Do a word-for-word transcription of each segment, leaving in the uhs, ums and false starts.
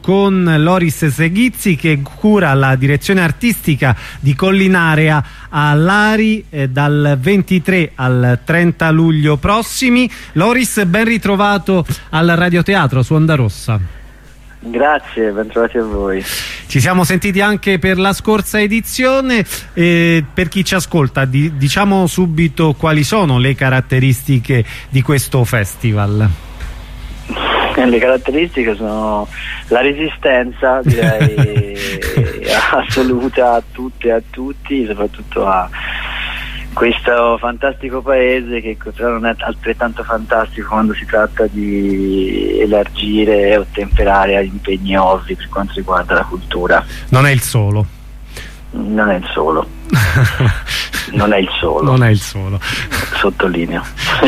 con Loris Seghizzi, che cura la direzione artistica di Collinarea a Lari eh, dal ventitré al trenta luglio prossimi. Loris, ben ritrovato al Radioteatro su Onda Rossa. Grazie, ben trovati a voi. Ci siamo sentiti anche per la scorsa edizione. Eh, per chi ci ascolta, di, diciamo subito quali sono le caratteristiche di questo festival. Le caratteristiche sono la resistenza, direi assoluta a tutte e a tutti, soprattutto a questo fantastico paese, che però non è altrettanto fantastico quando si tratta di elargire e ottemperare agli impegni ovvi per quanto riguarda la cultura. Non è il solo. Non è il solo. Non è il solo. Non è il solo. Sottolineo.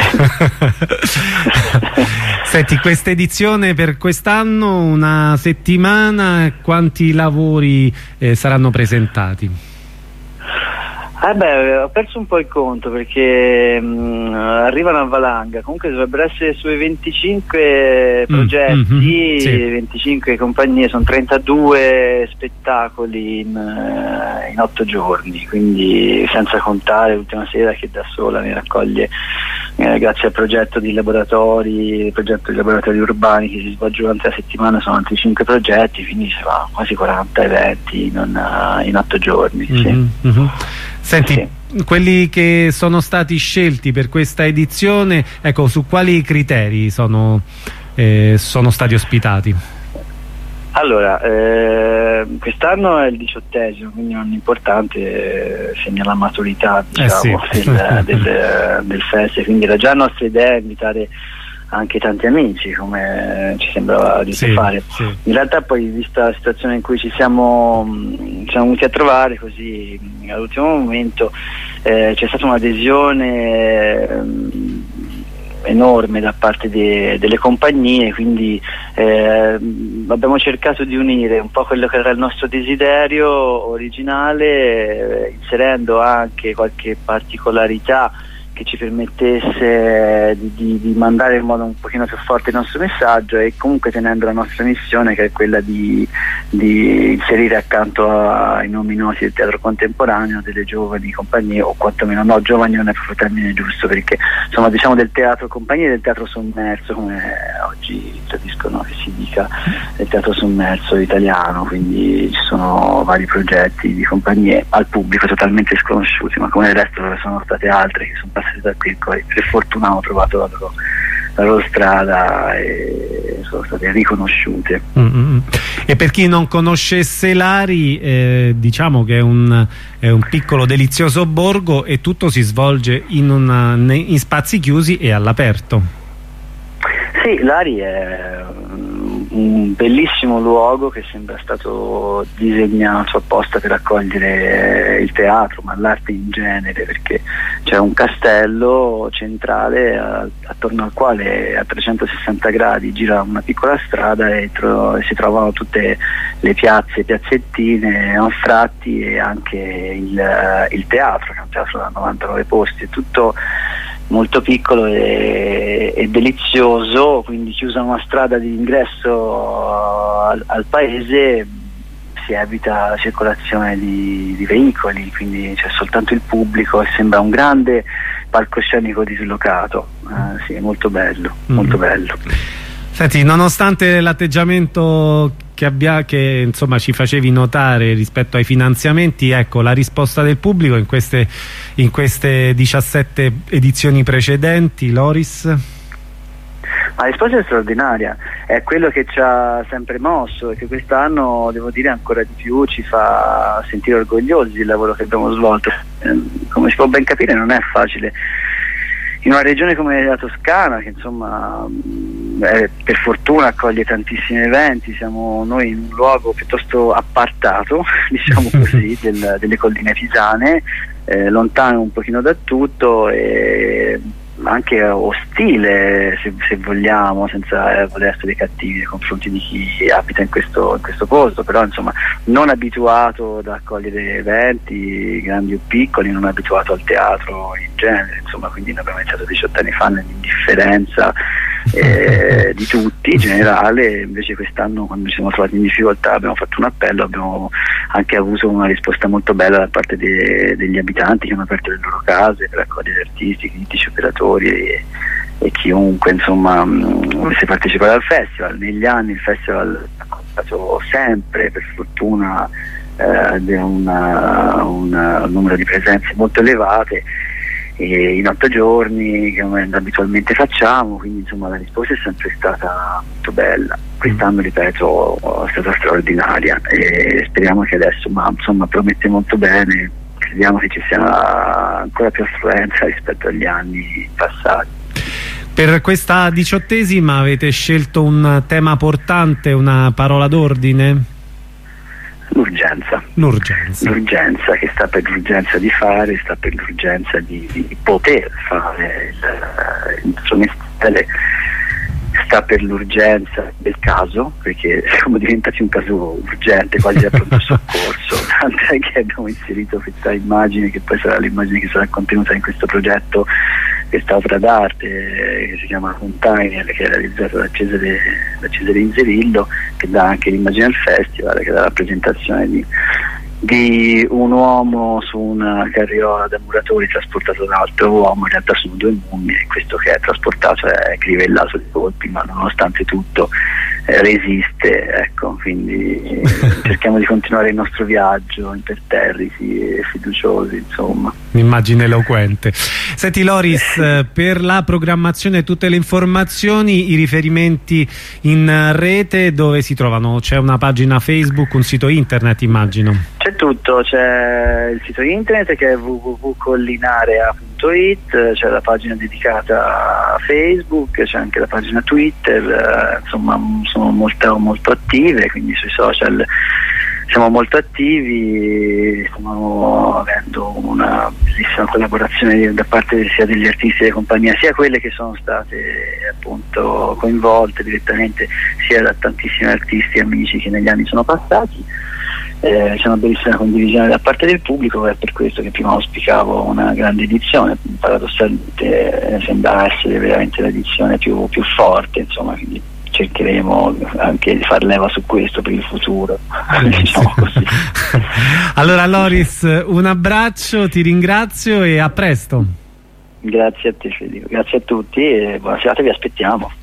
Senti, questa edizione per quest'anno, una settimana, quanti lavori eh, saranno presentati? Eh beh, ho perso un po' il conto perché mh, arrivano a valanga. Comunque dovrebbero essere sui venticinque progetti, mm, mm-hmm, sì. venticinque compagnie, sono trentadue spettacoli in, in otto giorni, quindi senza contare l'ultima sera che da sola ne raccoglie, eh, grazie al progetto di laboratori, il progetto di laboratori urbani che si svolge durante la settimana, sono altri cinque progetti, quindi si va quasi quaranta eventi in, uh, in otto giorni. Mm-hmm, sì. mm-hmm. Senti, sì. Quelli che sono stati scelti per questa edizione, ecco, su quali criteri sono, eh, sono stati ospitati? Allora, eh, quest'anno è il diciottesimo, quindi è un importante, eh, segna la maturità, diciamo, eh sì. del, del, del festival, quindi era già nostra idea invitare anche tanti amici, come ci sembrava di sì, fare. Sì. In realtà poi, vista la situazione in cui ci siamo, ci siamo venuti a trovare così all'ultimo momento, eh, c'è stata un'adesione eh, enorme da parte de, delle compagnie, quindi eh, abbiamo cercato di unire un po' quello che era il nostro desiderio originale, eh, inserendo anche qualche particolarità che ci permettesse di, di, di mandare in modo un pochino più forte il nostro messaggio, e comunque tenendo la nostra missione, che è quella di, di inserire accanto ai nomi noti del teatro contemporaneo delle giovani compagnie, o quantomeno no, giovani non è proprio il termine giusto, perché insomma diciamo del teatro compagnie, del teatro sommerso, come oggi tradiscono che si dica, del teatro sommerso italiano, quindi ci sono vari progetti di compagnie al pubblico totalmente sconosciuti, ma come del resto sono state altre che sono passate da qui, poi per fortuna hanno trovato la loro, la loro strada e sono state riconosciute. Mm-hmm. E per chi non conoscesse Lari, eh, diciamo che è un, è un piccolo delizioso borgo, e tutto si svolge in, una, in spazi chiusi e all'aperto. Sì, Lari è un bellissimo luogo che sembra stato disegnato apposta per accogliere il teatro, ma l'arte in genere, perché c'è un castello centrale a, attorno al quale a trecentosessanta gradi gira una piccola strada, e, tro, e si trovano tutte le piazze, piazzettine, anfratti, e anche il, il teatro, che è un teatro da novantanove posti, è tutto molto piccolo e, e delizioso, quindi chiusa una strada di ingresso al, al paese si evita la circolazione di, di veicoli, quindi c'è soltanto il pubblico e sembra un grande palcoscenico dislocato. Eh, sì, è molto bello, mm-hmm. molto bello. Senti, nonostante l'atteggiamento che, abbia, che insomma ci facevi notare rispetto ai finanziamenti, ecco, la risposta del pubblico in queste, in queste diciassette edizioni precedenti, Loris? La risposta è straordinaria, è quello che ci ha sempre mosso, e che quest'anno, devo dire, ancora di più ci fa sentire orgogliosi del lavoro che abbiamo svolto. Eh, come si può ben capire, non è facile in una regione come la Toscana, che insomma eh, per fortuna accoglie tantissimi eventi. Siamo noi in un luogo piuttosto appartato, diciamo così, del, delle colline pisane, eh, lontano un pochino da tutto, e anche ostile, se, se vogliamo, senza eh, voler essere cattivi nei confronti di chi abita in questo, in questo posto, però insomma non abituato ad accogliere eventi grandi o piccoli, non abituato al teatro in genere, insomma, quindi ne abbiamo iniziato diciotto anni fa nell'indifferenza eh, di tutti in generale. Invece quest'anno, quando ci siamo trovati in difficoltà, abbiamo fatto un appello, abbiamo anche avuto una risposta molto bella da parte de, degli abitanti che hanno aperto le loro case per accogliere artisti, critici, operatori e, e chiunque insomma volesse partecipare al festival. Negli anni il festival ha contato sempre, per fortuna, eh, una, una, un numero di presenze molto elevate e in otto giorni, come abitualmente facciamo, quindi insomma la risposta è sempre stata molto bella. Quest'anno, ripeto, è stata straordinaria e speriamo che adesso, ma insomma promette molto bene, crediamo che ci sia ancora più affluenza rispetto agli anni passati. Per questa diciottesima avete scelto un tema portante, una parola d'ordine? L'urgenza. L'urgenza. L'urgenza, che sta per l'urgenza di fare, sta per l'urgenza di, di poter fare il, il suo mestiere, sta per l'urgenza del caso, perché siamo diventati un caso urgente, quasi a pronto soccorso, tant'è che abbiamo inserito questa immagine, che poi sarà l'immagine che sarà contenuta in questo progetto, questa opera d'arte che si chiama Container, che è realizzata da Cesare, da Cesare Inzerillo, che dà anche l'immagine al festival, che dà la rappresentazione di, di un uomo su una carriola da muratori trasportato da un altro uomo. In realtà sono due mummie e questo che è trasportato è crivellato di colpi, ma nonostante tutto eh, resiste, ecco. Quindi eh, cerchiamo di continuare il nostro viaggio imperterriti e fiduciosi, insomma. Un'immagine eloquente. Senti Loris, eh, per la programmazione, tutte le informazioni, i riferimenti in rete dove si trovano? C'è una pagina Facebook, un sito internet, immagino? C'è tutto, c'è il sito internet che è w w w punto collinarea punto i t, c'è la pagina dedicata a Facebook, c'è anche la pagina Twitter, eh, insomma sono molto, molto attive, quindi sui social siamo molto attivi, stiamo avendo una bellissima collaborazione da parte sia degli artisti delle compagnie, sia quelle che sono state appunto coinvolte direttamente, sia da tantissimi artisti e amici che negli anni sono passati. Eh, c'è una bellissima condivisione da parte del pubblico, è per questo che prima auspicavo una grande edizione. Paradossalmente eh, sembra essere veramente l'edizione più, più forte, insomma, quindi cercheremo anche di far leva su questo per il futuro. Diciamo così. Allora Loris, un abbraccio, ti ringrazio e a presto. Grazie a te Federico, grazie a tutti e buona serata, vi aspettiamo.